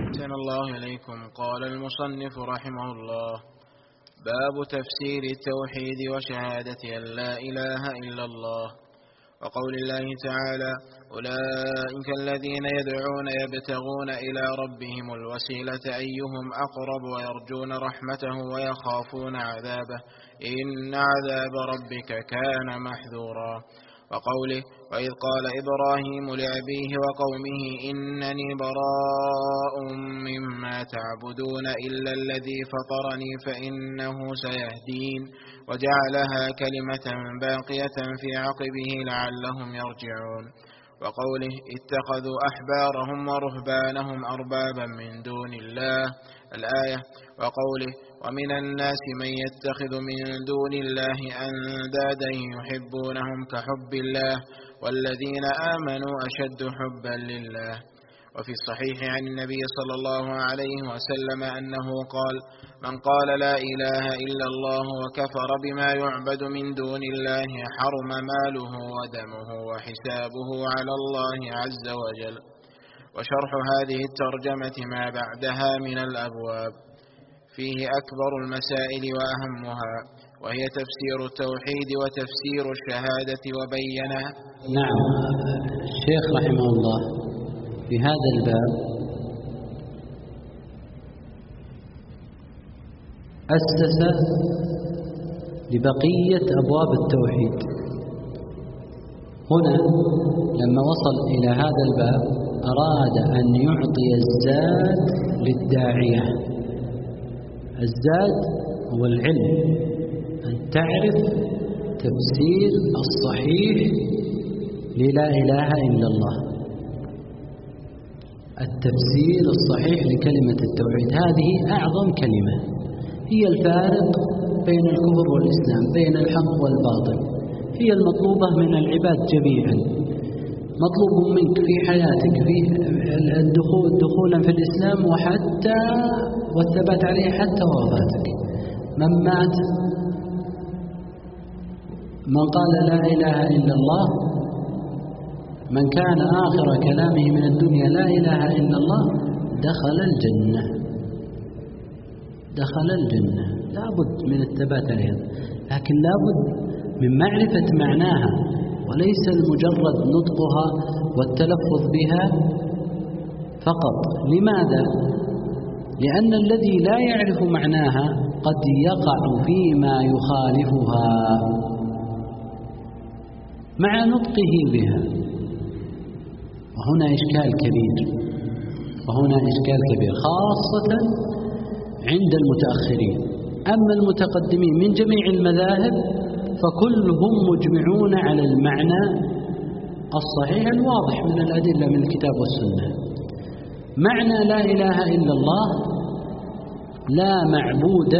أحسن الله إليكم. قال المصنف رحمه الله: باب تفسير التوحيد وشهادة أن لا إله إلا الله. وقول الله تعالى: أولئك الذين يدعون يبتغون إلى ربهم الوسيلة أيهم أقرب ويرجون رحمته ويخافون عذابه إن عذاب ربك كان محذورا. وقوله: وإذ قال إبراهيم لأبيه وقومه إنني براء مما تعبدون إلا الذي فطرني فإنه سيهدين، وجعلها كلمة باقية في عقبه لعلهم يرجعون. وقوله: اتخذوا أحبارهم ورهبانهم أربابا من دون الله، الآية. وقوله: ومن الناس من يتخذ من دون الله أندادا يحبونهم كحب الله والذين آمنوا أشد حبا لله. وفي الصحيح عن النبي صلى الله عليه وسلم أنه قال: من قال لا إله إلا الله وكفر بما يعبد من دون الله حرم ماله ودمه وحسابه على الله عز وجل. وشرح هذه الترجمة ما بعدها من الأبواب فيه أكبر المسائل وأهمها، وهي تفسير التوحيد وتفسير الشهادة وبينها. نعم، الشيخ رحمه الله في هذا الباب أسس لبقية أبواب التوحيد. هنا لما وصل إلى هذا الباب أراد أن يعطي الزاد للداعية. الزاد هو العلم، أن تعرف تفسير الصحيح للا إله إلا الله، التفسير الصحيح لكلمة التوحيد. هذه أعظم كلمة، هي الفارق بين الكفر والإسلام، بين الحق والباطل، هي المطلوبة من العباد جميعا. مطلوب منك في حياتك في دخولا في الإسلام وحتى والثبات عليه حتى وفاتك. من مات، من قال لا إله إلا الله، من كان آخر كلامه من الدنيا لا إله إلا الله دخل الجنة، دخل الجنة. لابد من الثبات عليها، لكن لابد من معرفة معناها، وليس المجرد نطقها والتلفظ بها فقط. لماذا؟ لأن الذي لا يعرف معناها قد يقع فيما يخالفها مع نطقه بها، وهنا إشكال كبير، وهنا إشكال كبير خاصة عند المتأخرين. أما المتقدمين من جميع المذاهب فكلهم مجمعون على المعنى الصحيح الواضح من الأدلة من الكتاب والسنة. معنى لا إله إلا الله: لا معبود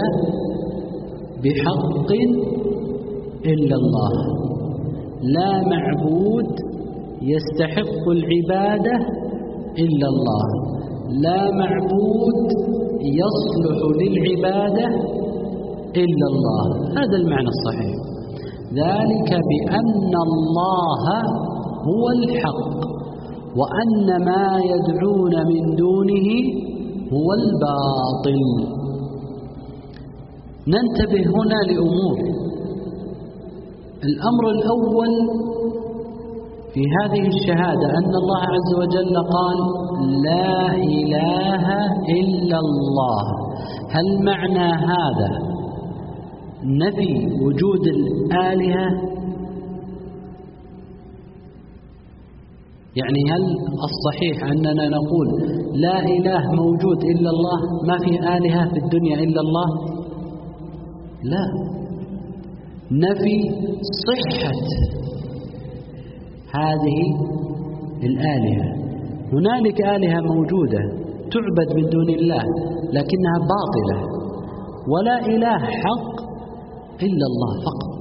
بحق إلا الله، لا معبود يستحق العبادة إلا الله، لا معبود يصلح للعبادة إلا الله. هذا المعنى الصحيح، ذلك بأن الله هو الحق وأن ما يدعون من دونه هو الباطل. ننتبه هنا لأمور. الأمر الأول في هذه الشهادة أن الله عز وجل قال لا إله إلا الله. هل معنى هذا نفي وجود الآلهة؟ يعني هل الصحيح أننا نقول لا إله موجود إلا الله، ما في آلهة في الدنيا إلا الله؟ لا، نفي صحة هذه الآلهة. هنالك آلهة موجودة تعبد من دون الله لكنها باطلة، ولا إله حق إلا الله فقط.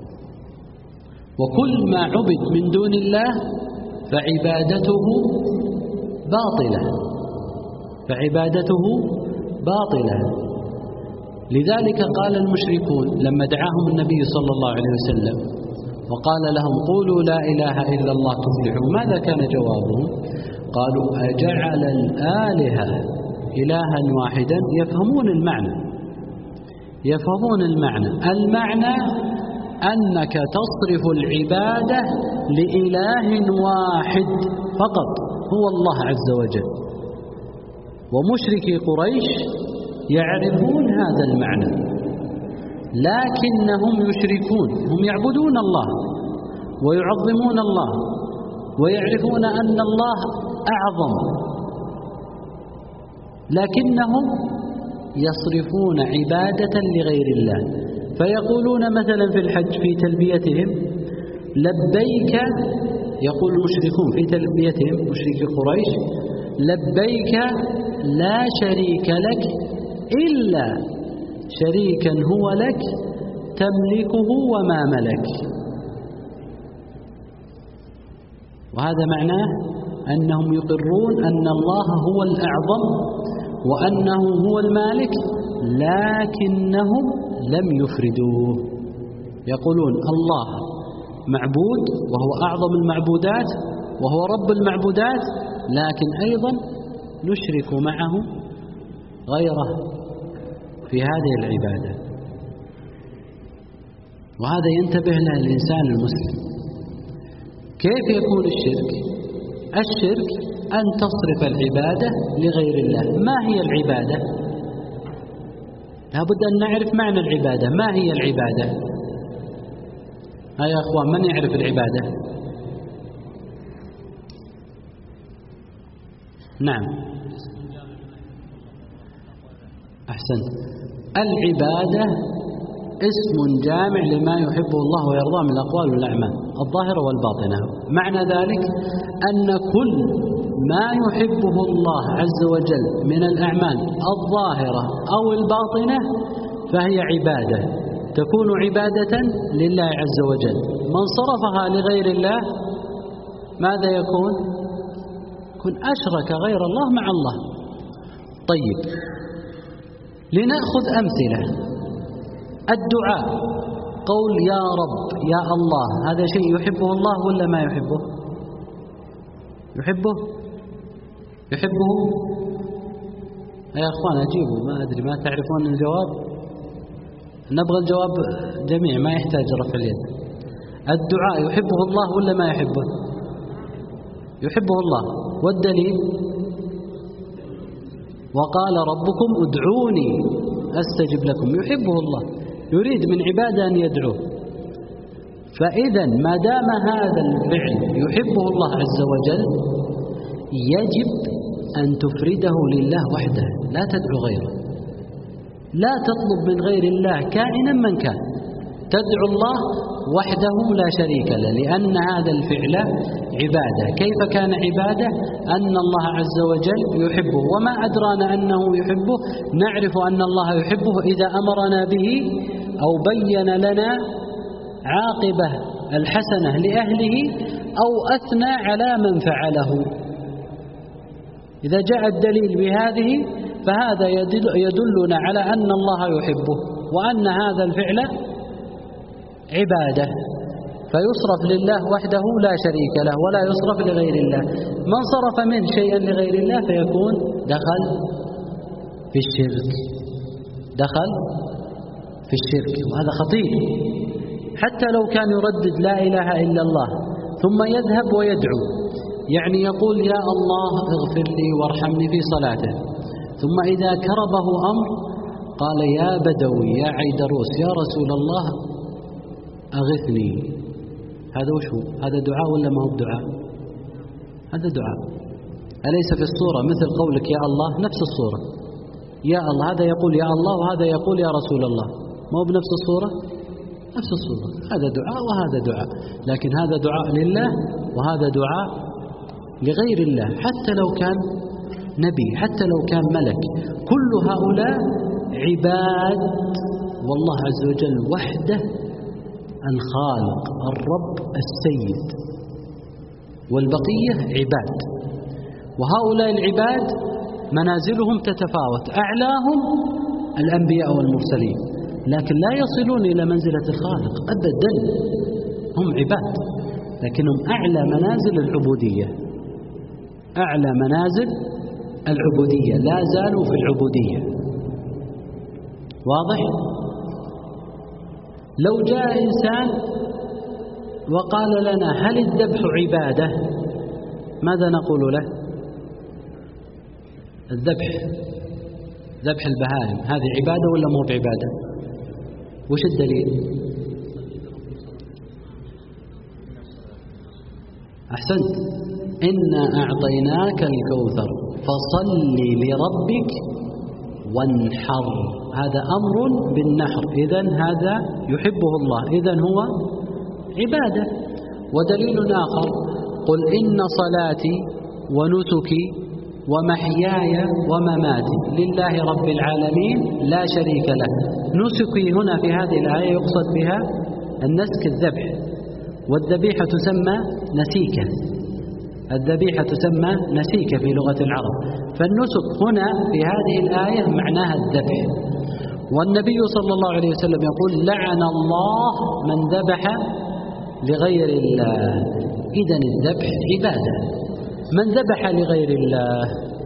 وكل ما عبد من دون الله فعبادته باطلة، فعبادته باطلة. لذلك قال المشركون لما دعاهم النبي صلى الله عليه وسلم وقال لهم قولوا لا إله إلا الله تفلحوا، ماذا كان جوابهم؟ قالوا أجعل الآلهة إلها واحدا يفهمون المعنى المعنى أنك تصرف العبادة لإله واحد فقط هو الله عز وجل. ومشركي قريش يعرفون هذا المعنى، لكنهم يشركون، هم يعبدون الله ويعظمون الله ويعرفون أن الله أعظم، لكنهم يصرفون عبادة لغير الله. فيقولون مثلا في الحج في تلبيتهم لبيك، يقول المشركون في تلبيتهم مشركي قريش لبيك لا شريك لك إلا شريكا هو لك تملكه وما ملك. وهذا معناه أنهم يقرون أن الله هو الأعظم وأنه هو المالك، لكنهم لم يفردوه. يقولون الله معبود وهو أعظم المعبودات وهو رب المعبودات، لكن أيضا نشرك معه غيره في هذه العبادة. وهذا ينتبه له الإنسان المسلم. كيف يكون الشرك؟ الشرك أن تصرف العبادة لغير الله. ما هي العبادة؟ لابد أن نعرف معنى العبادة. ما هي العبادة؟ يا أخوان، من يعرف العبادة؟ نعم، أحسنت. العبادة اسم جامع لما يحبه الله ويرضاه من الأقوال والأعمال الظاهرة والباطنة. معنى ذلك أن كل ما يحبه الله عز وجل من الأعمال الظاهرة أو الباطنة فهي عبادة، تكون عبادة لله عز وجل. من صرفها لغير الله ماذا يكون؟ أشرك غير الله مع الله. طيب، لنأخذ أمثلة. الدعاء، قول يا رب يا الله، هذا شيء يحبه الله ولا ما يحبه؟ يحبه يا أخوان أجيبوا، ما أدري، ما تعرفون الجواب؟ نبغى الجواب جميع، ما يحتاج رفع اليد. الدعاء يحبه الله ولا ما يحبه؟ يحبه الله. والدليل وقال ربكم ادعوني أستجب لكم. يحبه الله، يريد من عباده أن يدعو. فإذا ما دام هذا الفعل يحبه الله عز وجل يجب أن تفرده لله وحده، لا تدعو غيره، لا تطلب من غير الله كائنا من كان، تدعو الله وحده لا شريك له، لأن هذا الفعل عبادة. كيف كان عبادة؟ أن الله عز وجل يحبه. وما أدرانا أنه يحبه؟ نعرف أن الله يحبه إذا أمرنا به أو بين لنا عاقبة الحسنة لأهله أو أثنى على من فعله. إذا جاء الدليل بهذه فهذا يدلنا على أن الله يحبه وأن هذا الفعل عبادة، فيصرف لله وحده لا شريك له ولا يصرف لغير الله. من صرف منه شيئا لغير الله فيكون دخل في الشرك، وهذا خطير. حتى لو كان يردد لا إله إلا الله ثم يذهب ويدعو، يعني يقول يا الله اغفر لي وارحمني في صلاته، ثم إذا كربه أمر قال يا بدوي يا عيدروس يا رسول الله أغثني. هذا وش هو؟ هذا دعاء ولا ما هو دعاء؟ هذا دعاء. أليس في الصورة مثل قولك يا الله؟ نفس الصورة، يا الله، هذا يقول يا الله وهذا يقول يا رسول الله، ما هو بنفس الصورة؟ نفس الصورة. هذا دعاء وهذا دعاء، لكن هذا دعاء لله وهذا دعاء لغير الله، حتى لو كان نبي، حتى لو كان ملك، كل هؤلاء عباد والله عز وجل وحده الخالق الرب السيد، والبقية عباد. وهؤلاء العباد منازلهم تتفاوت، أعلاهم الأنبياء والمرسلين، لكن لا يصلون إلى منزلة الخالق أبدا. هم عباد لكنهم أعلى منازل العبودية، أعلى منازل العبودية، لا زالوا في العبودية. واضح؟ لو جاء إنسان وقال لنا هل الذبح عبادة؟ ماذا نقول له؟ الذبح، ذبح البهائم هذه عبادة ولا مو بعبادة؟ وش الدليل؟ أحسنت، إنا أعطيناك الكوثر فصل لربك وانحر، هذا أمر بالنحر، إذن هذا يحبه الله، إذن هو عبادة. ودليل آخر قل إن صلاتي ونسكي ومحياي ومماتي لله رب العالمين لا شريك له. نسكي هنا في هذه الآية يقصد بها النسك الذبح، والذبيحة تسمى نسيكة، الذبيحة تسمى نسيكة في لغة العرب، فالنسك هنا في هذه الآية معناها الذبح. والنبي صلى الله عليه وسلم يقول لعن الله من ذبح لغير الله، إذن الذبح عبادة. من ذبح لغير الله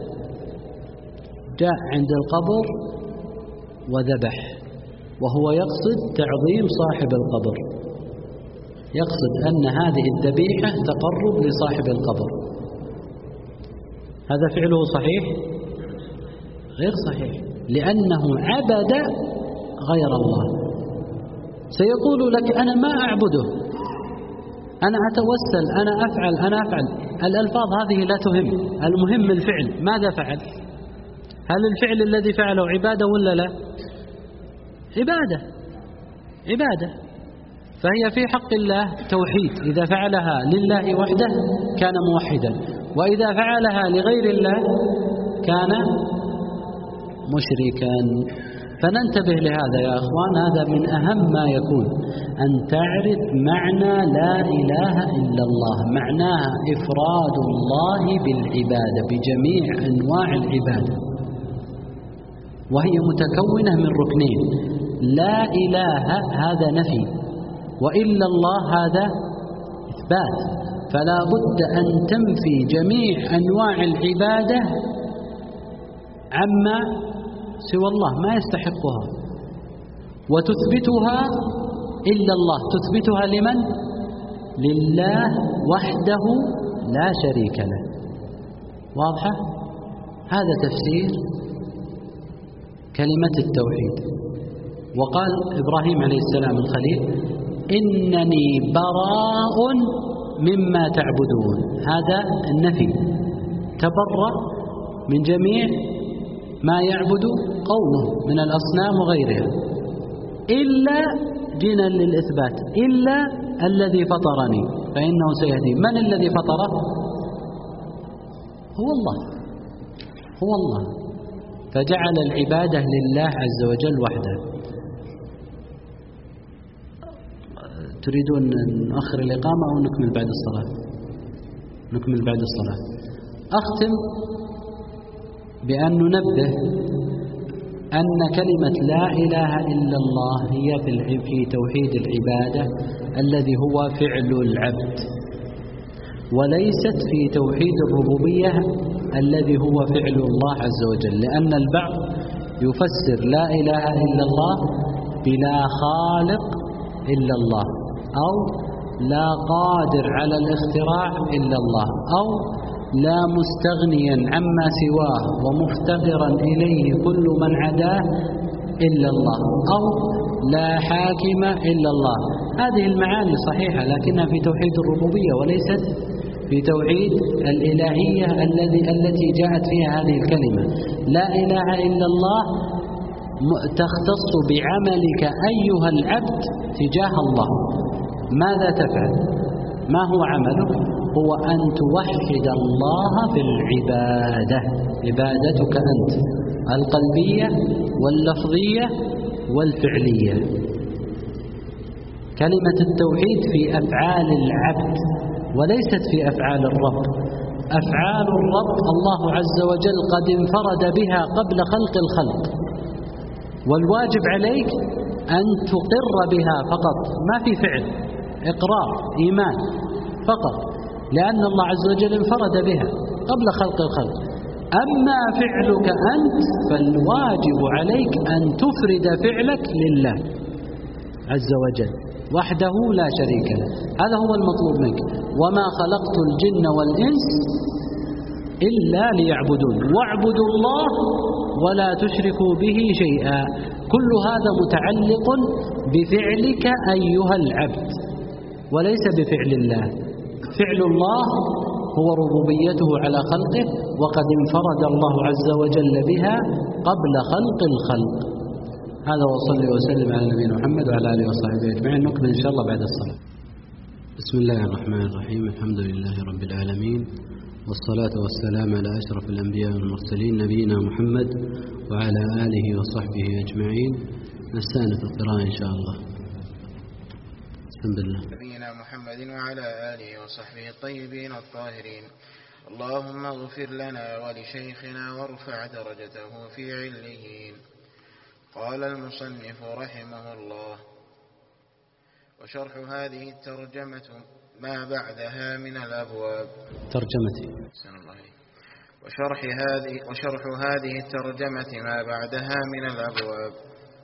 جاء عند القبر وذبح، وهو يقصد تعظيم صاحب القبر، يقصد أن هذه الذبيحة تقرب لصاحب القبر، هذا فعله صحيح؟ غير صحيح، لأنه عبد غير الله. سيقول لك أنا ما أعبده، أنا أتوسل، أنا أفعل. الألفاظ هذه لا تهم، المهم الفعل، ماذا فعل؟ هل الفعل الذي فعله عبادة ولا لا؟ عبادة. فهي في حق الله توحيد، إذا فعلها لله وحده كان موحدا، وإذا فعلها لغير الله كان مشركا. فننتبه لهذا يا أخوان، هذا من أهم ما يكون، أن تعرف معنى لا إله إلا الله، معناها إفراد الله بالعبادة بجميع أنواع العبادة، وهي متكونة من ركنين، لا إله هذا نفي، وإلا الله هذا إثبات، فلا بد أن تنفي جميع أنواع العبادة عما سوى الله ما يستحقها، وتثبتها إلا الله، تثبتها لمن؟ لله وحده لا شريك له. واضحة؟ هذا تفسير كلمة التوحيد. وقال إبراهيم عليه السلام الخليل إنني براء مما تعبدون، هذا النفي، تبرأ من جميع ما يعبد قومه من الأصنام وغيرها، إلا جينا للإثبات، إلا الذي فطرني فإنه سيهدي. من الذي فطره؟ هو الله، فجعل العبادة لله عز وجل وحده. تريدون نؤخر الإقامة أو نكمل بعد الصلاة؟ نكمل بعد الصلاة. أختم بأن ننبه أن كلمة لا إله إلا الله هي في توحيد العبادة الذي هو فعل العبد، وليست في توحيد الربوبية الذي هو فعل الله عز وجل، لأن البعض يفسر لا إله إلا الله بلا خالق إلا الله، أو لا قادر على الاختراع إلا الله، أو لا مستغنيا عما سواه ومفتقرا إليه كل من عداه إلا الله، أو لا حاكم إلا الله. هذه المعاني صحيحة، لكنها في توحيد الربوبية وليست في توحيد الإلهية التي جاءت فيها هذه الكلمة. لا إله إلا الله تختص بعملك أيها العبد تجاه الله. ماذا تفعل؟ ما هو عملك؟ هو أن توحد الله في العبادة، عبادتك أنت القلبية واللفظية والفعلية. كلمة التوحيد في أفعال العبد وليست في أفعال الرب. أفعال الرب الله عز وجل قد انفرد بها قبل خلق الخلق، والواجب عليك أن تقر بها فقط، ما في فعل، إقرار إيمان فقط، لأن الله عز وجل انفرد بها قبل خلق الخلق. أما فعلك أنت فالواجب عليك أن تفرد فعلك لله عز وجل وحده لا شريك له. هذا هو المطلوب منك. وما خلقت الجن والإنس إلا ليعبدون واعبدوا الله ولا تشركوا به شيئا. كل هذا متعلق بفعلك أيها العبد وليس بفعل الله. فعل الله هو ربوبيته على خلقه، وقد انفرد الله عز وجل بها قبل خلق الخلق. هذا وصلي وسلم على نبينا محمد وعلى آله وصحبه أجمعين. نكمل إن شاء الله بعد الصلاة. بسم الله الرحمن الرحيم. الحمد لله رب العالمين، والصلاة والسلام على أشرف الأنبياء والمرسلين نبينا محمد وعلى آله وصحبه أجمعين. نستأنف القراءة إن شاء الله. بسم الله. نبينا محمد وعلى آله وصحبه الطيبين الطاهرين. اللهم اغفر لنا ولشيخنا وارفع درجته في عليين. قال المصنف رحمه الله: وشرح هذه الترجمة ما بعدها من الأبواب. ترجمتي. وشرح هذه الترجمة ما بعدها من الأبواب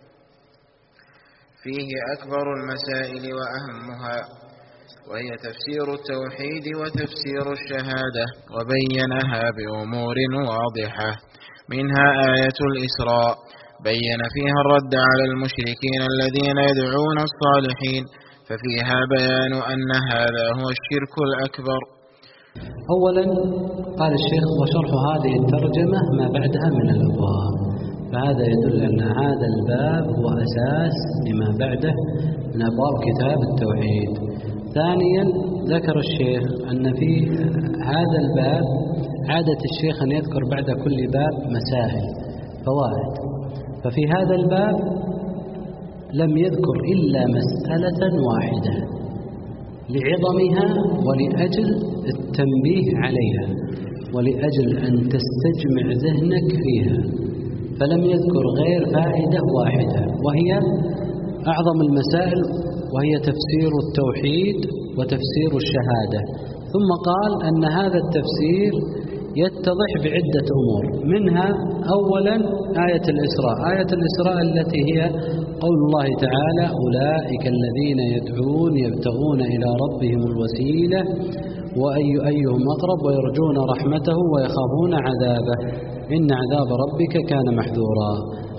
فيه أكبر المسائل وأهمها، وهي تفسير التوحيد وتفسير الشهادة، وبينها بأمور واضحة. منها آية الإسراء بين فيها الرد على المشركين الذين يدعون الصالحين، ففيها بيان أن هذا هو الشرك الأكبر. أولا قال الشيخ: وشرح هذه الترجمة ما بعدها من الأبواب. فهذا يدل أن هذا الباب هو أساس لما بعده من أبواب كتاب التوحيد. ثانيا ذكر الشيخ أن في هذا الباب عادة الشيخ أن يذكر بعد كل باب مسائل فوائد، ففي هذا الباب لم يذكر إلا مسألة واحدة لعظمها ولأجل التنبيه عليها ولأجل أن تستجمع ذهنك فيها، فلم يذكر غير فائدة واحدة وهي أعظم المسائل، وهي تفسير التوحيد وتفسير الشهادة. ثم قال أن هذا التفسير يتضح بعدة أمور، منها أولا آية الإسراء. آية الإسراء التي هي قول الله تعالى: أولئك الذين يدعون يبتغون إلى ربهم الوسيلة وأيهم أقرب ويرجون رحمته ويخافون عذابه إن عذاب ربك كان محذورا.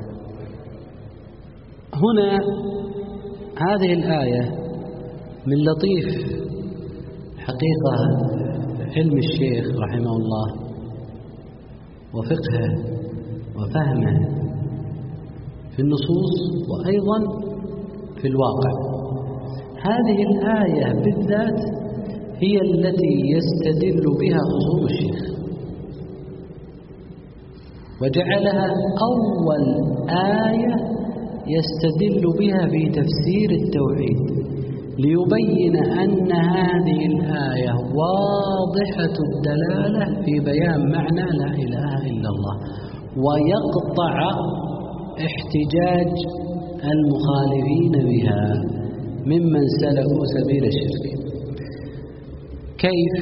هنا هذه الآية من لطيف حقيقة علم الشيخ رحمه الله وفقهه وفهمه في النصوص وأيضا في الواقع. هذه الآية بالذات هي التي يستدل بها خصوم الشيخ، وجعلها أول آية يستدل بها في تفسير التوحيد، ليبين أن هذه الآية واضحة الدلالة في بيان معنى لا إله إلا الله، ويقطع احتجاج المخالفين بها ممن سلكوا سبيل الشرك. كيف؟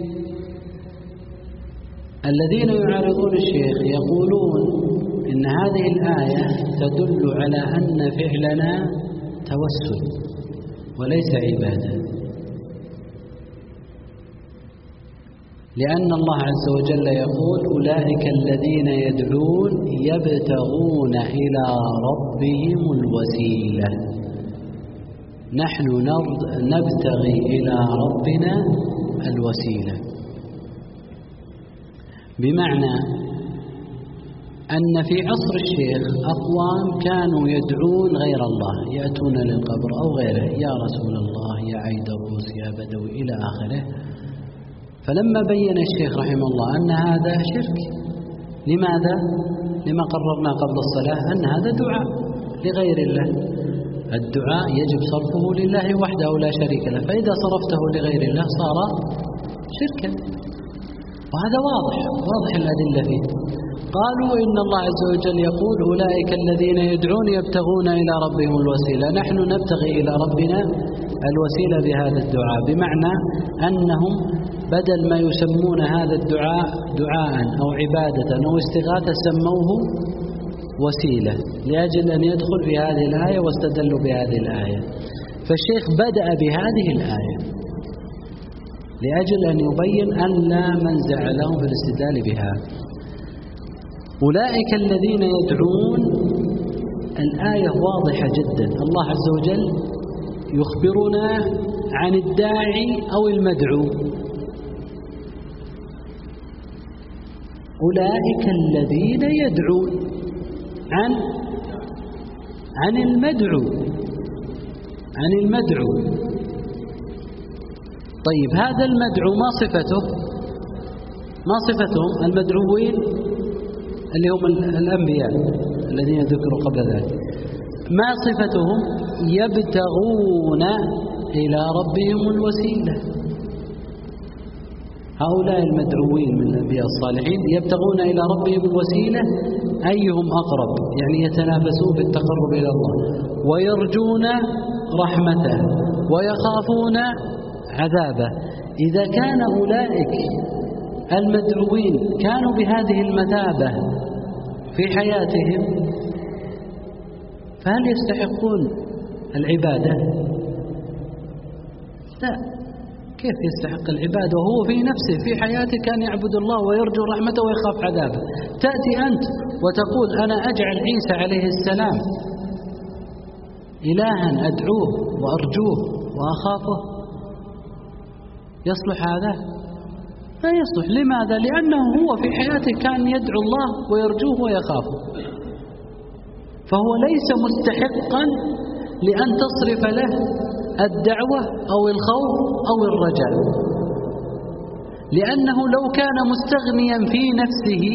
الذين يعارضون الشيخ يقولون إن هذه الآية تدل على أن فعلنا توسل وليس عبادة، لأن الله عز وجل يقول: أولئك الذين يدعون يبتغون إلى ربهم الوسيلة. نحن نبتغي إلى ربنا الوسيلة، بمعنى أن في عصر الشيخ أقوام كانوا يدعون غير الله، يأتون للقبر أو غيره: يا رسول الله، يا عيدروس، يا بدوي، إلى آخره. فلما بين الشيخ رحمه الله أن هذا شرك، لماذا؟ لما قررنا قبل الصلاة أن هذا دعاء لغير الله. الدعاء يجب صرفه لله وحده لا شريك له، فإذا صرفته لغير الله صار شركا، وهذا واضح الأدلة فيه. قالوا إن الله عز وجل يقول: أولئك الذين يدعون يبتغون إلى ربهم الوسيلة. نحن نبتغي إلى ربنا الوسيلة بهذا الدعاء، بمعنى أنهم بدل ما يسمون هذا الدعاء دعاء أو عبادة أو استغاثة سموه وسيلة لأجل أن يدخل في هذه الآية واستدلوا بهذه الآية. فالشيخ بدأ بهذه الآية لأجل أن يبين أن لا منزع لهم في الاستدلال بها. أولئك الذين يدعون، الآية واضحة جدا، الله عز وجل يخبرنا عن الداعي أو المدعو. أولئك الذين يدعون عن المدعو. طيب هذا المدعو ما صفتهم المدعوين اللي هم الأنبياء الذين ذكروا قبل ذلك، ما صفتهم؟ يبتغون إلى ربهم الوسيلة. هؤلاء المدعوين من الأنبياء الصالحين يبتغون إلى ربهم الوسيلة أيهم أقرب، يعني يتنافسون بالتقرب إلى الله، ويرجون رحمته ويخافون عذابه. إذا كان أولئك المدعوين كانوا بهذه المثابة في حياتهم فهل يستحقون العبادة؟ لا. كيف يستحق العبادة وهو في نفسه في حياته كان يعبد الله ويرجو رحمته ويخاف عذابه؟ تأتي أنت وتقول أنا أجعل عيسى عليه السلام إلها أدعوه وأرجوه وأخافه، يصلح هذا؟ لا يصلح. لماذا؟ لأنه هو في حياته كان يدعو الله ويرجوه ويخافه، فهو ليس مستحقا لأن تصرف له الدعوة أو الخوف أو الرجاء، لأنه لو كان مستغنيا في نفسه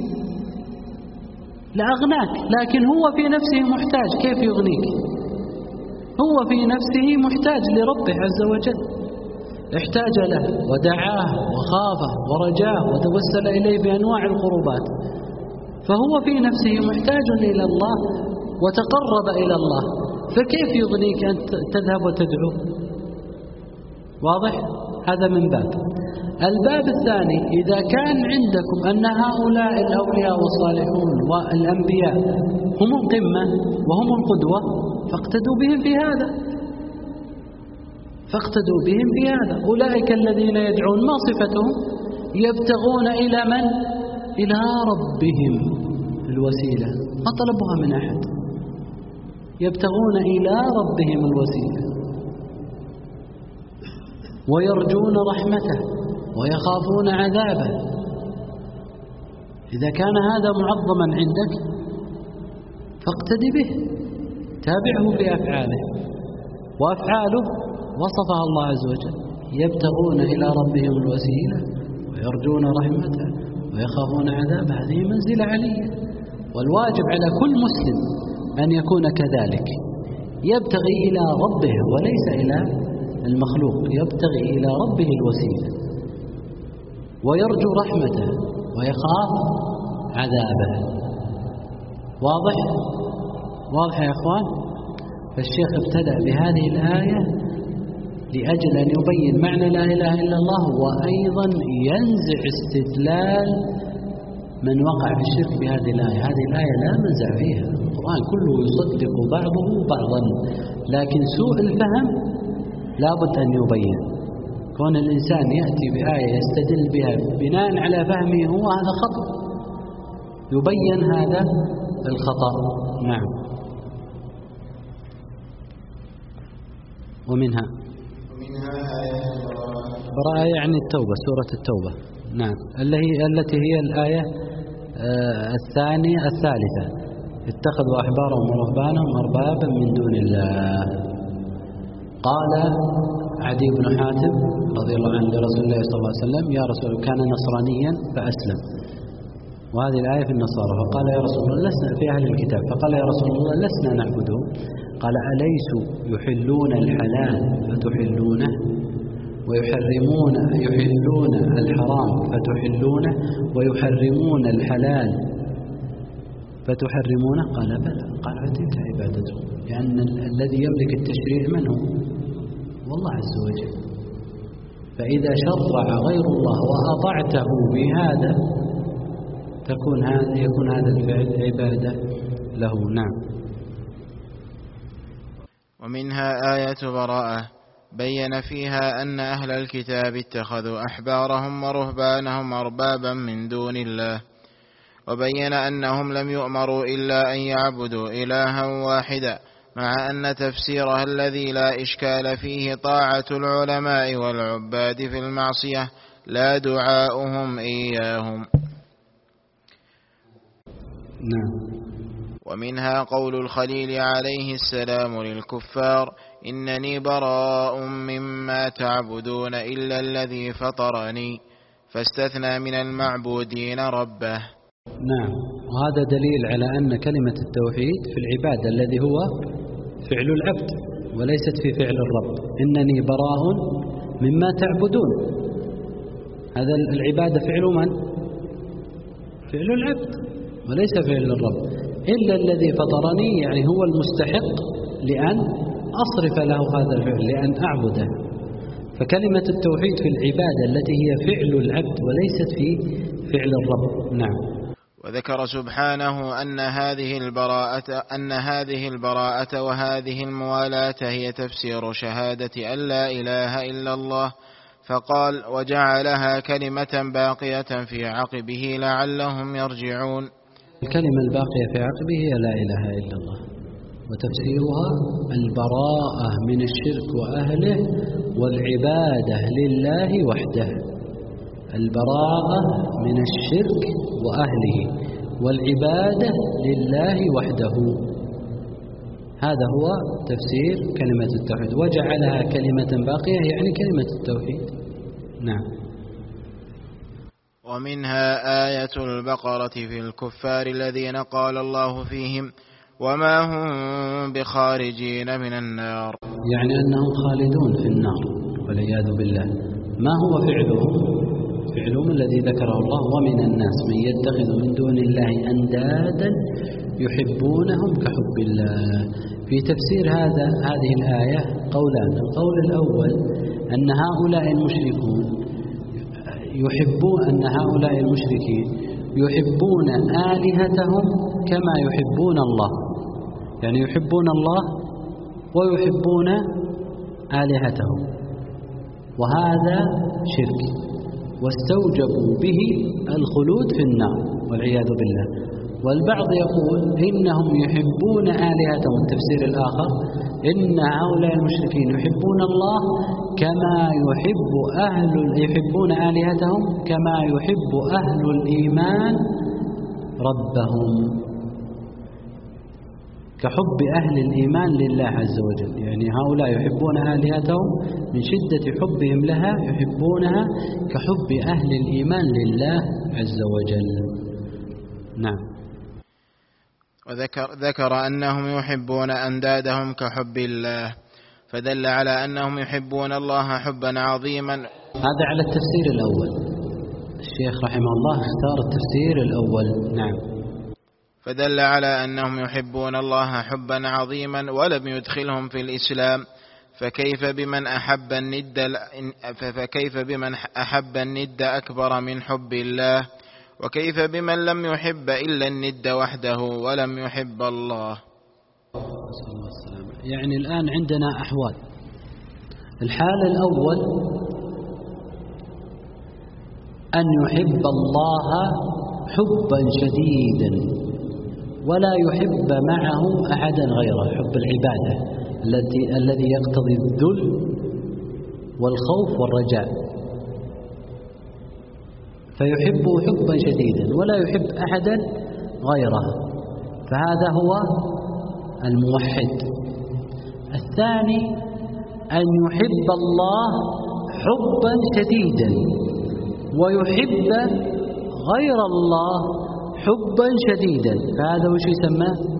لأغناك، لكن هو في نفسه محتاج. كيف يغنيك؟ هو في نفسه محتاج لربه عز وجل، احتاج له ودعاه وخافه ورجاه وتوسل إليه بأنواع القربات، فهو في نفسه محتاج إلى الله وتقرب إلى الله، فكيف يغنيك أن تذهب وتدعو؟ واضح؟ هذا من باب. الباب الثاني، إذا كان عندكم أن هؤلاء الأولياء والصالحون والأنبياء هم القمة وهم القدوة فاقتدوا بهم في هذا. أولئك الذين يدعون ما صفتهم؟ يبتغون إلى من؟ إلى ربهم الوسيلة، ما طلبوها من أحد، يبتغون إلى ربهم الوسيلة ويرجون رحمته ويخافون عذابه. إذا كان هذا معظما عندك فاقتدي به، تابعه في أفعاله، وأفعاله وصفها الله عز وجل، يبتغون إلى ربهم الوسيلة ويرجون رحمته ويخافون عذابه. هذه منزلة علية، والواجب على كل مسلم أن يكون كذلك، يبتغي إلى ربه وليس إلى المخلوق، يبتغي إلى ربه الوسيلة ويرجو رحمته ويخاف عذابه. واضح يا أخوان؟ فالشيخ ابتدأ بهذه الآية لأجل أن يبين معنى لا إله إلا الله، وأيضا ينزع استدلال من وقع في الشرك بهذه الآية. هذه الآية لا منزع فيها، القرآن كله يصدق بعضه بعضا، لكن سوء الفهم لا بد أن يبين. كون الإنسان يأتي بآية يستدل بها بناء على فهمه هو، هذا خطأ، يبين هذا الخطأ. نعم. ومنها براءة يعني التوبة، سورة التوبة. نعم، التي هي الآية الثالثة، اتخذوا أحبارهم ورهبانهم أربابا من دون الله. قال عدي بن حاتم رضي الله عنه لرسول الله صلى الله عليه وسلم: يا رسول الله، كان نصرانيا فأسلم، وهذه الآية في النصارى، فقال يا رسول الله لسنا في أهل الكتاب، فقال يا رسول الله لسنا نعبده. قال: أليسوا يحلون الحلال فتحلونه ويحلون الحرام فتحلونه ويحرمون الحلال فتحرمونه؟ قال: بلى. قال: فتلك عبادته، لأن الذي يملك التشريع من هو؟ والله عز وجل. فإذا شرع غير الله وأطعته بهذا يكون هذا الفعل عبادة له. نعم. ومنها آية براءة بين فيها أن أهل الكتاب اتخذوا أحبارهم ورهبانهم أربابا من دون الله، وبين أنهم لم يؤمروا إلا أن يعبدوا إلها واحدا، مع أن تفسيرها الذي لا إشكال فيه طاعة العلماء والعباد في المعصية لا دعاؤهم إياهم. نعم. ومنها قول الخليل عليه السلام للكفار إنني براء مما تعبدون إلا الذي فطرني، فاستثنى من المعبودين ربه. نعم. وهذا دليل على أن كلمة التوحيد في العبادة الذي هو فعل العبد وليست في فعل الرب. إنني براء مما تعبدون، هذا العبادة فعل من؟ فعل العبد وليس فعل الرب. إلا الذي فطرني يعني هو المستحق لأن أصرف له هذا الفعل، لأن أعبده. فكلمة التوحيد في العبادة التي هي فعل العبد وليست في فعل الرب. نعم. وذكر سبحانه أن هذه البراءة وهذه الموالاة هي تفسير شهادة أن لا إله إلا الله، فقال وجعلها كلمة باقية في عقبه لعلهم يرجعون. الكلمة الباقية في عقبه هي لا إله إلا الله، وتفسيرها البراءة من الشرك وأهله والعبادة لله وحده. البراءة من الشرك وأهله والعبادة لله وحده، هذا هو تفسير كلمة التوحيد. وجعلها كلمة باقية يعني كلمة التوحيد. نعم. ومنها آية البقرة في الكفار الذين قال الله فيهم وما هم بخارجين من النار، يعني أنهم خالدون في النار والعياذ بالله. ما هو فعلهم الذي ذكره الله ومن الناس من يتخذ من دون الله أندادا يحبونهم كحب الله. في تفسير هذه الآية قولان. القول الأول أن هؤلاء المشركين يحبون آلهتهم كما يحبون الله، يعني يحبون الله ويحبون آلهتهم، وهذا شرك، واستوجبوا به الخلود في النار والعياذ بالله. والبعض يقول إنهم يحبون آلهتهم، التفسير الآخر إن هؤلاء المشركين يحبون الله كما يحبون آلهتهم كما يحب أهل الإيمان ربهم، كحب أهل الإيمان لله عز وجل. يعني هؤلاء يحبون آلهتهم من شدة حبهم لها، يحبونها كحب أهل الإيمان لله عز وجل. نعم. وذكر أنهم يحبون أندادهم كحب الله، فدل على أنهم يحبون الله حبا عظيما. هذا على التفسير الأول، الشيخ رحمه الله اختار التفسير الأول. نعم. فدل على أنهم يحبون الله حبا عظيما ولم يدخلهم في الإسلام، فكيف بمن أحب الند أكبر من حب الله، وكيف بمن لم يحب إلا الند وحده ولم يحب الله. يعني الآن عندنا أحوال. الحال الأول أن يحب الله حبا شديدا ولا يحب معه أحدا غيره، حب العبادة الذي يقتضي الذل والخوف والرجاء، فيحبه حبا شديدا ولا يحب أحدا غيره، فهذا هو الموحد. الثاني أن يحب الله حبا شديدا ويحب غير الله حبا شديدا، فهذا وش يسمى؟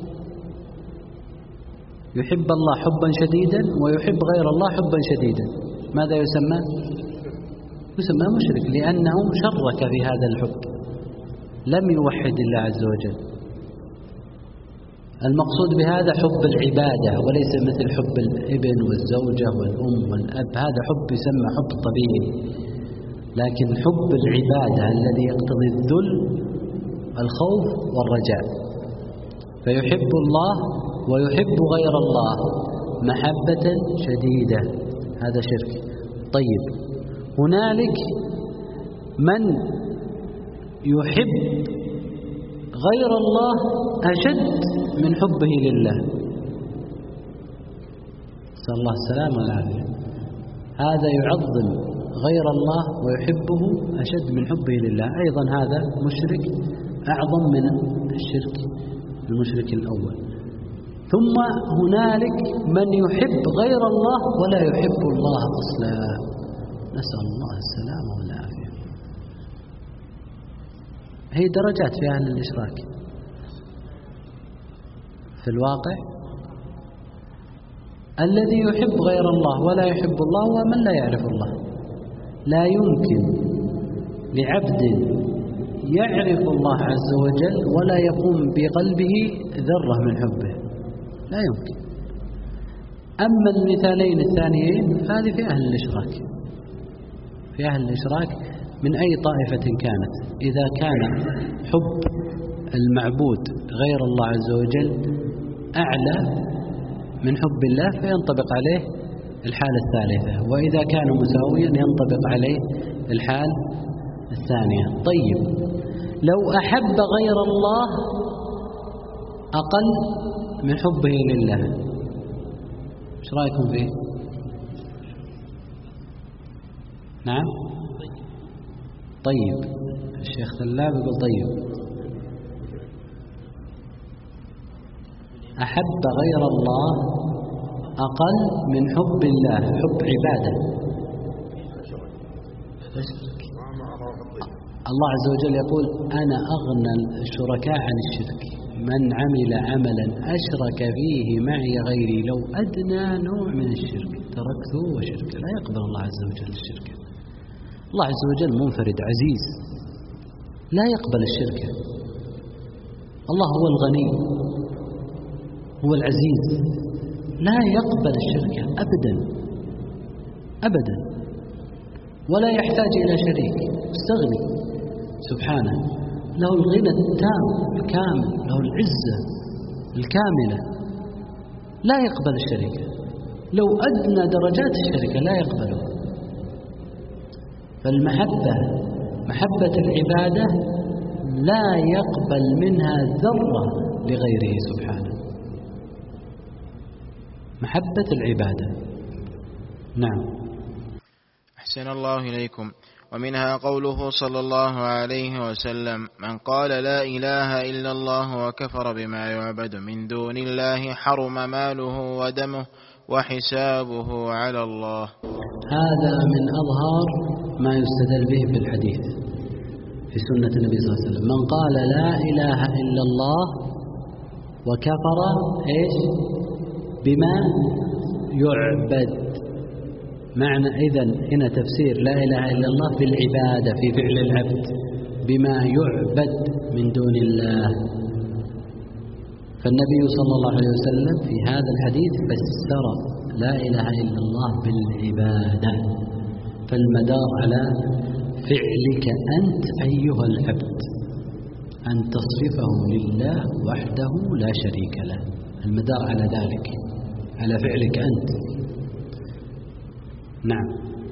يحب الله حبا شديدا ويحب غير الله حبا شديدا، ماذا يسمى؟ يسمى مشرك، لأنه شرك في هذا الحب، لم يوحد الله عز وجل. المقصود بهذا حب العبادة، وليس مثل حب الابن والزوجة والأم والأب، هذا حب يسمى حب طبيعي. لكن حب العبادة الذي يقتضي الذل، الخوف والرجاء، فيحب الله ويحب غير الله محبة شديدة، هذا شرك. طيب، هنالك من يحب غير الله أشد من حبه لله، نسأل الله السلامة والعافية. هذا يعظم غير الله ويحبه أشد من حبه لله، أيضا هذا مشرك أعظم من الشرك المشرك الأول. ثم هنالك من يحب غير الله ولا يحب الله أصلا، نسأل الله السلامة والعافية. هي درجات في أهل الإشراك في الواقع. الذي يحب غير الله ولا يحب الله هو من لا يعرف الله. لا يمكن لعبد يعرف الله عز وجل ولا يقوم بقلبه ذرة من حبه، لا يمكن. أما المثالين الثانيين فهذه في أهل الإشراك، في أهل الإشراك من أي طائفة كانت. إذا كان حب المعبود غير الله عز وجل أعلى من حب الله فينطبق عليه الحالة الثالثة، وإذا كان مساويا ينطبق عليه الحال الثانية. طيب، لو أحب غير الله أقل من حبه لله، ايش رأيكم فيه؟ نعم؟ طيب، الشيخ ثلاب يقول طيب، أحب غير الله أقل من حب الله، حب عبادة. الله عز وجل يقول أنا أغنى الشركاء عن الشرك، من عمل عملا أشرك فيه معي غيري لو أدنى نوع من الشرك تركته وشركه. لا يقبل الله عز وجل الشرك. الله عز وجل منفرد عزيز لا يقبل الشرك. الله هو الغني هو العزيز لا يقبل الشرك أبدا أبدا، ولا يحتاج إلى شريك، مستغني سبحانه، له الغنى التام الكامل، له العزة الكاملة، لا يقبل الشركة. لو أدنى درجات الشركة لا يقبله. فالمحبة محبة العبادة لا يقبل منها ذرة لغيره سبحانه، محبة العبادة. نعم. أحسن الله إليكم. ومنها قوله صلى الله عليه وسلم من قال لا إله إلا الله وكفر بما يعبد من دون الله حرم ماله ودمه وحسابه على الله. هذا من أظهر ما يستدل به في الحديث في سنة النبي صلى الله عليه وسلم. من قال لا إله إلا الله وكفر إيش بما يعبد، معنى إذن هنا تفسير لا إله إلا الله في العبادة، في فعل العبد، بما يعبد من دون الله. فالنبي صلى الله عليه وسلم في هذا الحديث فسر لا إله إلا الله بالعبادة، فالمدار على فعلك أنت أيها العبد، أن تصرفه لله وحده لا شريك له، المدار على ذلك، على فعلك أنت. نعم.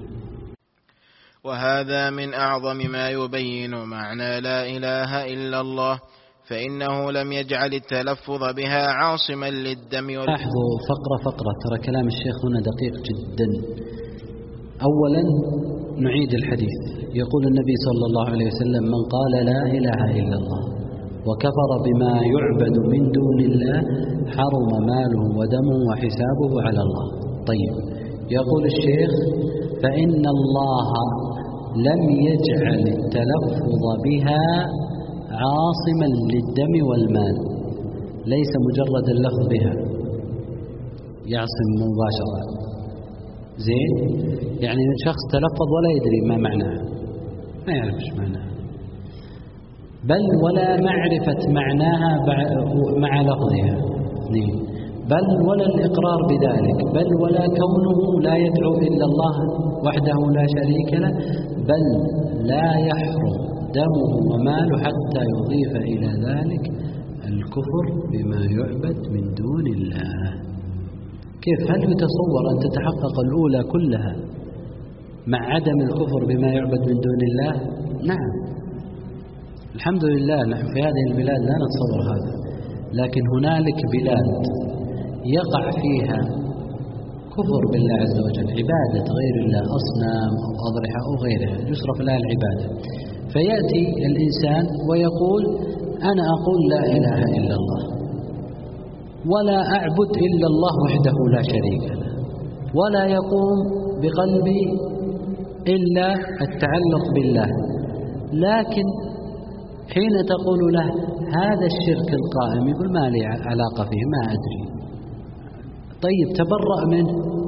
وهذا من أعظم ما يبين معنى لا إله إلا الله، فإنه لم يجعل التلفظ بها عاصما للدم لاحظوا فقرة ترى كلام الشيخ هنا دقيق جدا. أولا نعيد الحديث، يقول النبي صلى الله عليه وسلم من قال لا إله إلا الله وكفر بما يعبد من دون الله حرم ماله ودمه وحسابه على الله. طيب، يقول الشيخ فإن الله لم يجعل التلفظ بها عاصما للدم والمال، ليس مجرد اللفظ بها يعصم مباشرة، زين، يعني شخص تلفظ ولا يدري ما معناها، ما يعرف ايش معناها، بل ولا معرفة معناها مع لفظها، اثنين، بل ولا الإقرار بذلك، بل ولا كونه لا يدعو إلا الله وحده لا شريك له، بل لا يحرم دمه وماله حتى يضيف إلى ذلك الكفر بما يعبد من دون الله. كيف؟ هل يتصور أن تتحقق الأولى كلها مع عدم الكفر بما يعبد من دون الله؟ نعم، الحمد لله نحن في هذه البلاد لا نتصور هذا، لكن هنالك بلاد يقع فيها كفر بالله عز وجل، عبادة غير الله، أصنام أو أضرحة أو غيرها يصرف لها العبادة، فيأتي الإنسان ويقول أنا أقول لا إله إلا الله ولا أعبد إلا الله وحده لا شريك له، ولا يقوم بقلبي إلا التعلق بالله، لكن حين تقول له هذا الشرك القائم يقول ما لي علاقة فيه، ما أدري. طيب تبرأ منه،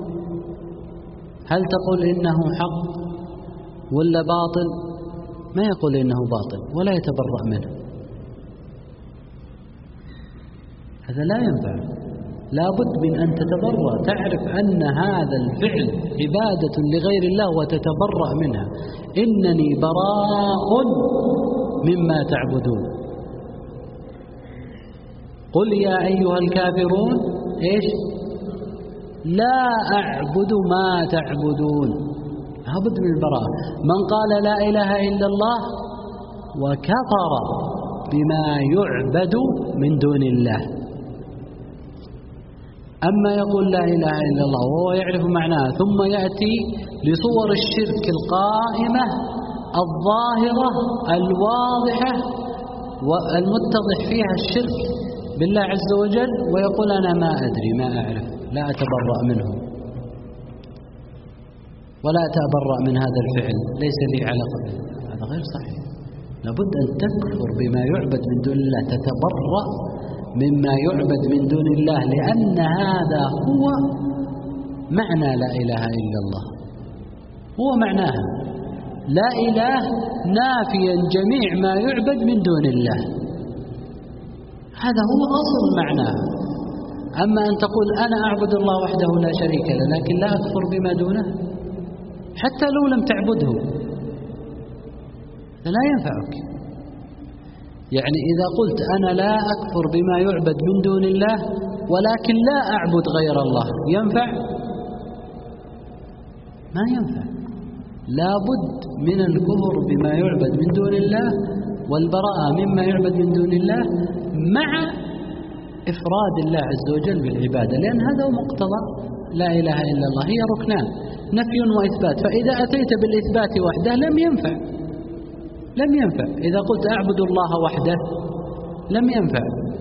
هل تقول إنه حق ولا باطل؟ ما يقول إنه باطل ولا يتبرأ منه، هذا لا ينفع. لا بد من أن تتبرأ، تعرف أن هذا الفعل عبادة لغير الله وتتبرأ منها. إنني براء مما تعبدون، قل يا أيها الكافرون إيش؟ لا أعبد ما تعبدون. لابد من البراءة. من قال لا إله إلا الله وكفر بما يعبد من دون الله. أما يقول لا إله إلا الله وهو يعرف معناها ثم يأتي لصور الشرك القائمة الظاهرة الواضحة والمتضح فيها الشرك بالله عز وجل، ويقول أنا ما أدري ما أعرف لا أتبرأ منه ولا أتبرأ من هذا الفعل ليس لي علاقة به، هذا غير صحيح. لابد أن تكفر بما يعبد من دون الله، تتبرأ مما يعبد من دون الله، لأن هذا هو معنى لا إله إلا الله، هو معناها لا إله نافيا جميع ما يعبد من دون الله، هذا هو أصل معناها. أما أن تقول أنا أعبد الله وحده لا شريك له لكن لا أكفر بما دونه حتى لو لم تعبده، لا ينفعك. يعني إذا قلت أنا لا أكفر بما يعبد من دون الله ولكن لا أعبد غير الله، ينفع؟ ما ينفع. لا بد من الكفر بما يعبد من دون الله والبراءة مما يعبد من دون الله مع إفراد الله عز وجل بالعبادة، لأن هذا هو مقتضى لا إله إلا الله، هي ركنان نفي وإثبات. فإذا أتيت بالإثبات وحده لم ينفع، لم ينفع. إذا قلت أعبد الله وحده لم ينفع.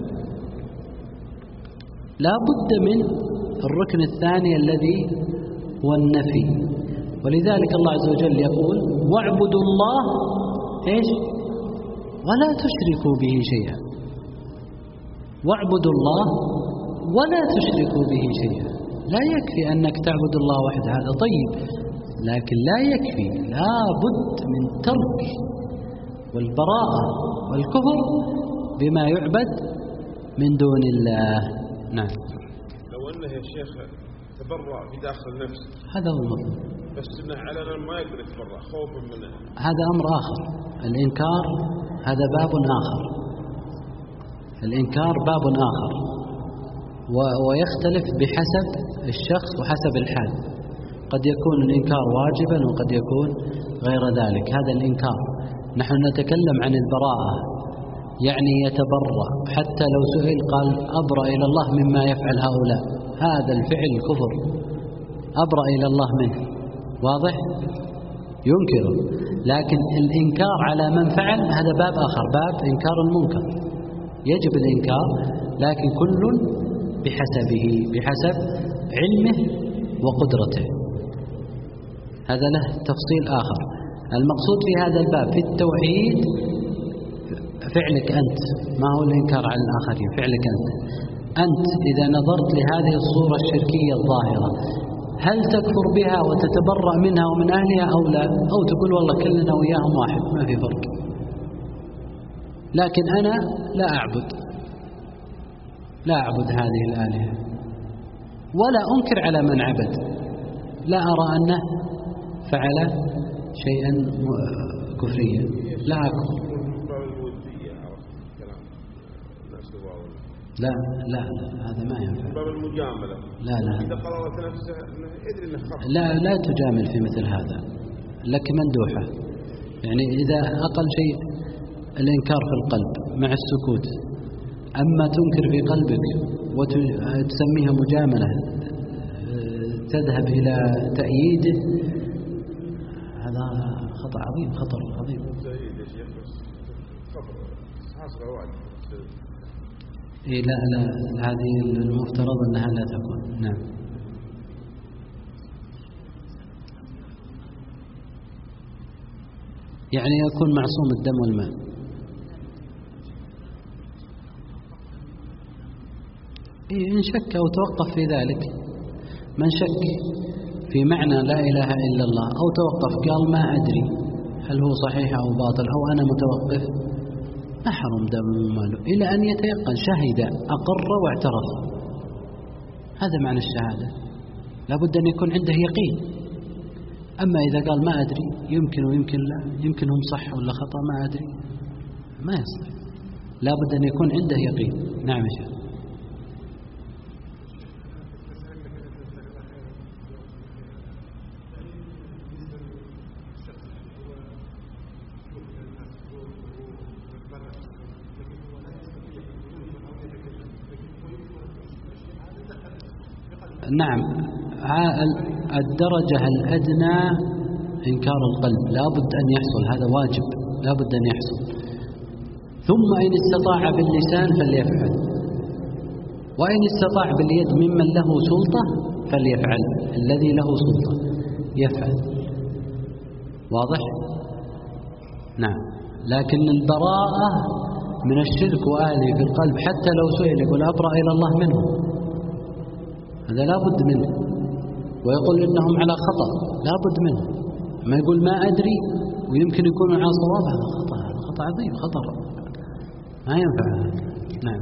لا بد من الركن الثاني الذي هو النفي، ولذلك الله عز وجل يقول واعبدوا الله إيش؟ ولا تشركوا به شيئا. واعبدوا الله ولا تشركوا به شيئا. لا يكفي أنك تعبد الله وحده، هذا طيب، لكن لا يكفي، لا بد من ترك والبراءة والكفر بما يعبد من دون الله. نعم. لو أنه يا شيخ تبرع بداخل نفسه هذا هو المطلوب، بس إنه علنا ما يقدر يتبرع خوفا منه، هذا أمر آخر. الإنكار هذا باب آخر، الإنكار باب آخر ويختلف بحسب الشخص وحسب الحال. قد يكون الإنكار واجبا وقد يكون غير ذلك. هذا الإنكار نحن نتكلم عن البراءة، يعني يتبرأ حتى لو سئل قال أبرأ إلى الله مما يفعل هؤلاء، هذا الفعل كفر، أبرأ إلى الله منه، واضح؟ ينكره. لكن الإنكار على من فعل هذا باب آخر، باب إنكار المنكر، يجب الإنكار لكن كل بحسبه، بحسب علمه وقدرته، هذا له تفصيل آخر. المقصود في هذا الباب في التوحيد فعلك أنت، ما هو الإنكار على الآخرين، فعلك أنت إذا نظرت لهذه الصورة الشركية الظاهرة هل تكفر بها وتتبرأ منها ومن أهلها أو لا؟ أو تقول والله كلنا وياهم واحد ما في فرق، لكن أنا لا أعبد، لا أعبد هذه الآلهة ولا أنكر على من عبد، لا أرى أنه فعل شيئا كفريا، لا أكفر. لا لا لا هذا ما ينفع. باب المجاملة. لا لا إذا قررت نفسه إنه يدري إنه خطأ. لا تجامل في مثل هذا، لك مندوحة. يعني إذا أقل شيء الإنكار في القلب مع السكوت، أما تنكر في قلبك وتسميها مجاملة تذهب إلى تأييده، هذا خطأ عظيم، خطر عظيم. إيه لا هذه المفترض أنها لا تكون. نعم. يعني يكون معصوم الدم والمال. إيه إن شك أو توقف في ذلك، من شك في معنى لا إله إلا الله أو توقف قال ما أدري هل هو صحيح أو باطل أو أنا متوقف، أحرم دم وماله إلى أن يتيقن، شهد أقر واعترف، هذا معنى الشهادة، لابد أن يكون عنده يقين. أما إذا قال ما أدري يمكن ويمكن لا، يمكن هم صح ولا خطأ ما أدري، ما يصح، لابد أن يكون عنده يقين. نعم يا شيخ. نعم، الدرجة الأدنى إنكار القلب لابد أن يحصل، هذا واجب لابد أن يحصل، ثم إن استطاع باللسان فليفعل، وإن استطاع باليد ممن له سلطة فليفعل، الذي له سلطة يفعل، واضح؟ نعم. لكن البراءة من الشرك وأهله في القلب حتى لو سئل يقول أبرأ إلى الله منه، هذا لا بد منه، ويقول إنهم على خطأ لا بد منه، ما يقول ما أدري ويمكن يكون على صواب، هذا خطأ، هذا خطأ عظيم، خطر ما ينفع. نعم.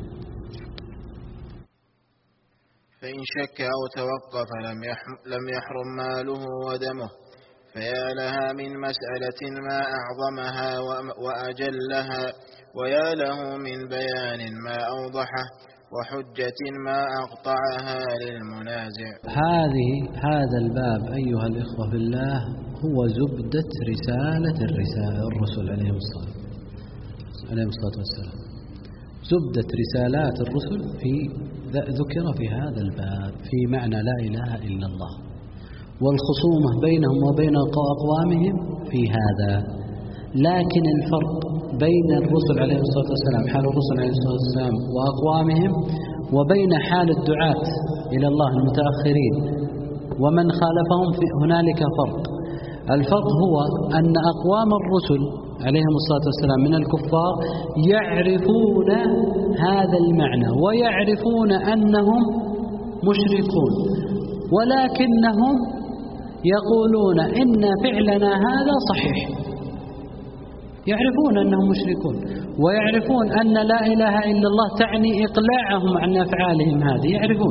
فإن شك أو توقف لم يحرم ماله ودمه، فيا لها من مسألة ما أعظمها وأجلها، ويا له من بيان ما أوضحه، وحجة ما أقطعها للمنازع. هذا الباب أيها الإخوة في الله هو زبدة رسالة الرسل عليهم الصلاة والسلام، زبدة رسالات الرسل ذكر في هذا الباب في معنى لا إله إلا الله، والخصومة بينهم وبين أقوامهم في هذا. لكن الفرق بين الرسل عليه الصلاة والسلام، حال الرسل عليه الصلاة والسلام وأقوامهم، وبين حال الدعاة إلى الله المتأخرين ومن خالفهم هنالك فرق. الفرق هو أن أقوام الرسل عليهم الصلاة والسلام من الكفار يعرفون هذا المعنى ويعرفون أنهم مشركون، ولكنهم يقولون إن فعلنا هذا صحيح، يعرفون أنهم مشركون ويعرفون أن لا إله إلا الله تعني إقلاعهم عن أفعالهم هذه، يعرفون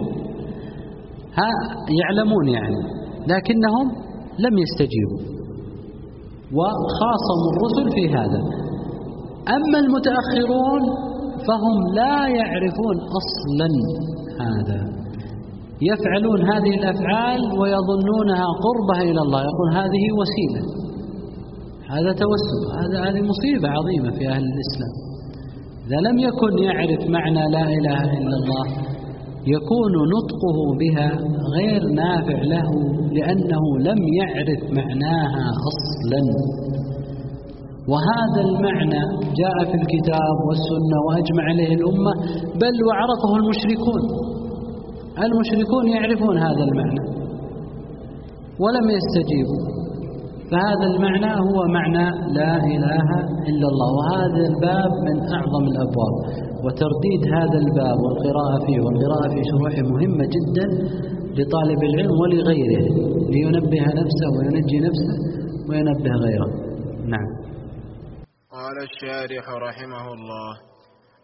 يعلمون يعني، لكنهم لم يستجيبوا وخاصموا الرسل في هذا. أما المتأخرون فهم لا يعرفون أصلا هذا، يفعلون هذه الأفعال ويظنونها قربة إلى الله، يقول هذه وسيلة، هذا توسل، هذه مصيبة عظيمة في أهل الإسلام. إذا لم يكن يعرف معنى لا إله إلا الله يكون نطقه بها غير نافع له، لأنه لم يعرف معناها أصلا. وهذا المعنى جاء في الكتاب والسنة وأجمع عليه الأمة، بل وعرفه المشركون يعرفون هذا المعنى ولم يستجيبوا. فهذا المعنى هو معنى لا إله إلا الله، وهذا الباب من أعظم الأبواب، وترديد هذا الباب والقراءة فيه والقراءة في شروحه مهمة جدا لطالب العلم ولغيره، لينبه نفسه وينجي نفسه وينبه غيره. نعم. قال الشارح رحمه الله: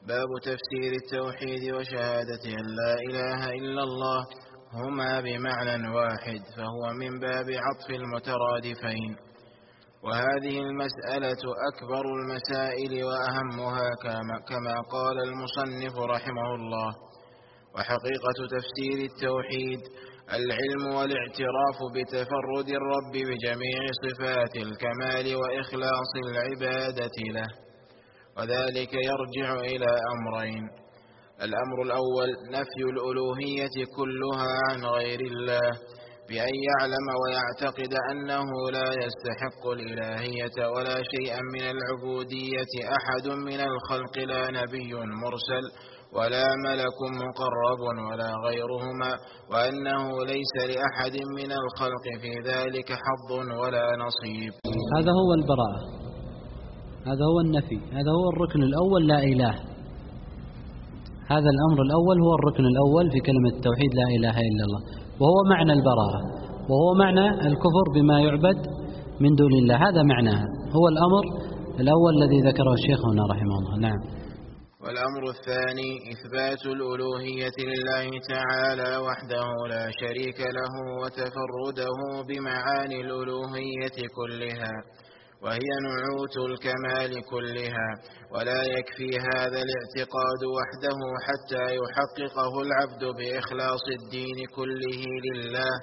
باب تفسير التوحيد وشهادة أن لا إله إلا الله هما بمعنى واحد، فهو من باب عطف المترادفين. وهذه المسألة أكبر المسائل وأهمها كما قال المصنف رحمه الله. وحقيقة تفسير التوحيد العلم والاعتراف بتفرد الرب بجميع صفات الكمال وإخلاص العبادة له، وذلك يرجع إلى أمرين: الأمر الأول نفي الألوهية كلها عن غير الله، بأن يعلم ويعتقد أنه لا يستحق الإلهية ولا شيئا من العبودية أحد من الخلق، لا نبي مرسل ولا ملك مقرب ولا غيرهما، وأنه ليس لأحد من الخلق في ذلك حظ ولا نصيب. هذا هو البراءة، هذا هو النفي، هذا هو الركن الأول، لا إله. هذا الأمر الأول هو الركن الأول في كلمة التوحيد، لا إله إلا الله، وهو معنى البراءة، وهو معنى الكفر بما يعبد من دون الله. هذا معناها، هو الأمر الأول الذي ذكره الشيخ هنا رحمه الله. نعم. والأمر الثاني إثبات الألوهية لله تعالى وحده لا شريك له، وتفرده بمعاني الألوهية كلها، وهي نعوت الكمال كلها. ولا يكفي هذا الاعتقاد وحده حتى يحققه العبد بإخلاص الدين كله لله،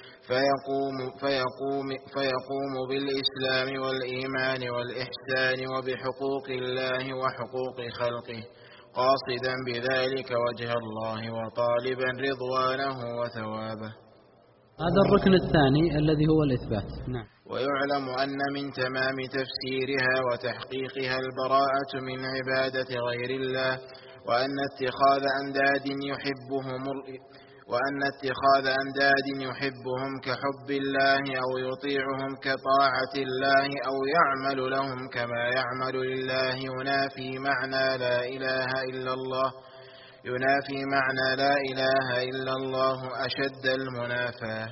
فيقوم بالإسلام والإيمان والإحسان وبحقوق الله وحقوق خلقه، قاصدا بذلك وجه الله وطالبا رضوانه وثوابه. هذا الركن الثاني الذي هو الإثبات. نعم. ويعلم أن من تمام تفسيرها وتحقيقها البراءة من عبادة غير الله، وأن اتخاذ أنداد يحبهم كحب الله أو يطيعهم كطاعة الله أو يعمل لهم كما يعمل لله ينافي معنى لا إله إلا الله أشد المنافاة.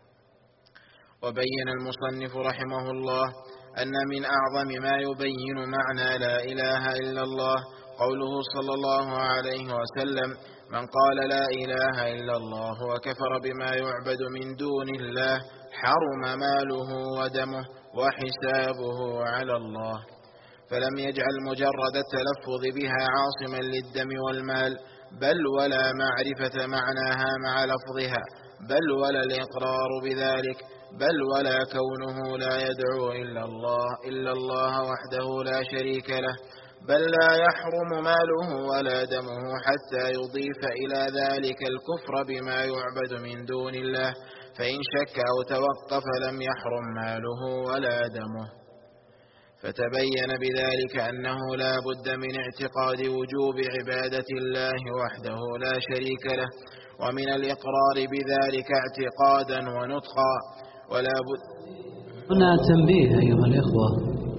وبين المصنف رحمه الله أن من أعظم ما يبين معنى لا إله إلا الله قوله صلى الله عليه وسلم: من قال لا إله إلا الله وكفر بما يعبد من دون الله حرم ماله ودمه وحسابه على الله. فلم يجعل مجرد التلفظ بها عاصما للدم والمال، بل ولا معرفة معناها مع لفظها، بل ولا الإقرار بذلك، بل ولا كونه لا يدعو إلا الله وحده لا شريك له، بل لا يحرم ماله ولا دمه حتى يضيف إلى ذلك الكفر بما يعبد من دون الله، فإن شك أو توقف لم يحرم ماله ولا دمه. فتبين بذلك أنه لا بد من اعتقاد وجوب عبادة الله وحده لا شريك له، ومن الإقرار بذلك اعتقادا ونطقا، ولا بد. هنا تنبيه أيها الإخوة،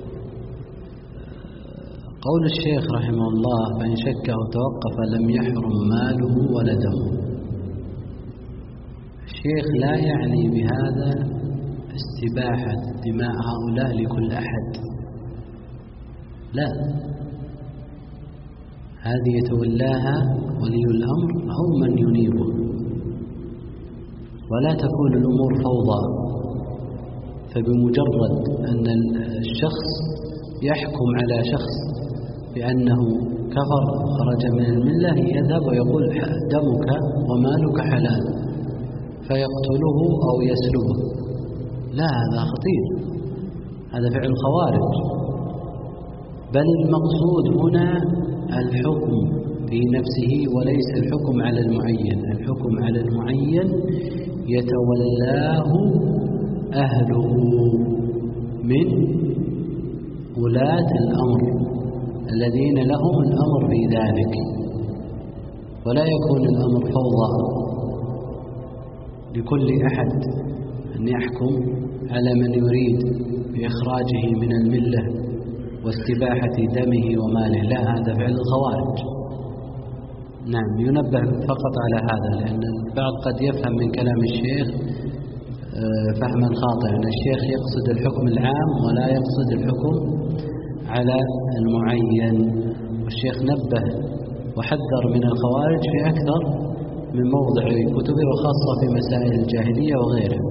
قول الشيخ رحمه الله: فإن شك أو توقف لم يحرم ماله ولا دمه. الشيخ لا يعني بهذا استباحة دماء هؤلاء لكل أحد، لا، هذه يتولاها ولي الأمر أو من ينيبه، ولا تكون الأمور فوضى، فبمجرد أن الشخص يحكم على شخص بأنه كفر خرج من الملة يذهب ويقول دمك ومالك حلال فيقتله أو يسلبه. لا، هذا خطير، هذا فعل خوارج. بل المقصود هنا الحكم في نفسه وليس الحكم على المعين. الحكم على المعين يتولاه أهله من ولاة الأمر الذين لهم الأمر في ذلك، ولا يكون الأمر فوضى لكل أحد أن يحكم على من يريد بإخراجه من الملة واستباحة دمه وماله. لا، هذا فعل الخوارج. نعم، ينبه فقط على هذا، لأن البعض قد يفهم من كلام الشيخ فهما خاطئا، أن الشيخ يقصد الحكم العام ولا يقصد الحكم على المعين. والشيخ نبه وحذر من الخوارج في أكثر من موضع كتبه وخاصة في مسائل الجاهلية وغيره.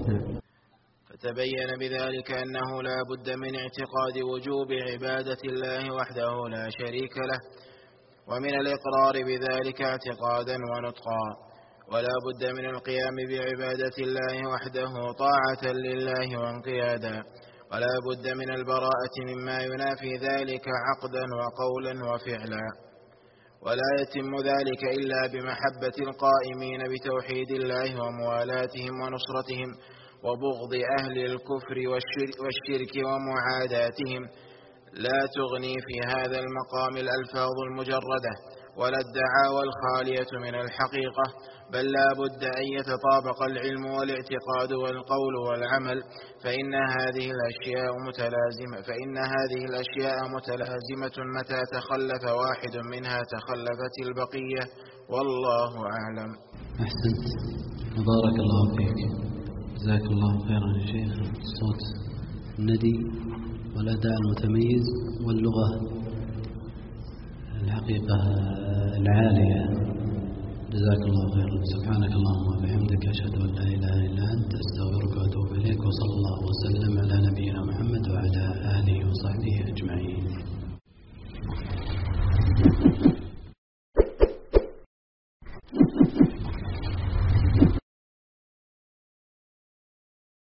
فتبين بذلك أنه لا بد من اعتقاد وجوب عبادة الله وحده لا شريك له، ومن الإقرار بذلك اعتقادا ونطقا، ولا بد من القيام بعبادة الله وحده طاعة لله وانقيادا، ولا بد من البراءة مما ينافي ذلك عقدا وقولا وفعلا، ولا يتم ذلك إلا بمحبة القائمين بتوحيد الله وموالاتهم ونصرتهم، وبغض أهل الكفر والشرك ومعاداتهم. لا تغني في هذا المقام الألفاظ المجردة ولا الدعاوى الخالية من الحقيقة، بل لا بد أن يتطابق العلم والاعتقاد والقول والعمل، فإن هذه الأشياء متلازمة، متى تخلف واحد منها تخلفت البقية، والله أعلم. أحسنت، بارك الله فيك، جزاك الله خيرا يا شيخ. الصوت الندي والأداء المتميز واللغة الحقيقة العالية، جزاك الله خيرا. سبحانك اللهم وبحمدك، أشهد أن لا إله إلا أنت، أستغفرك وأتوب إليك، وصلى الله وسلم على نبينا محمد.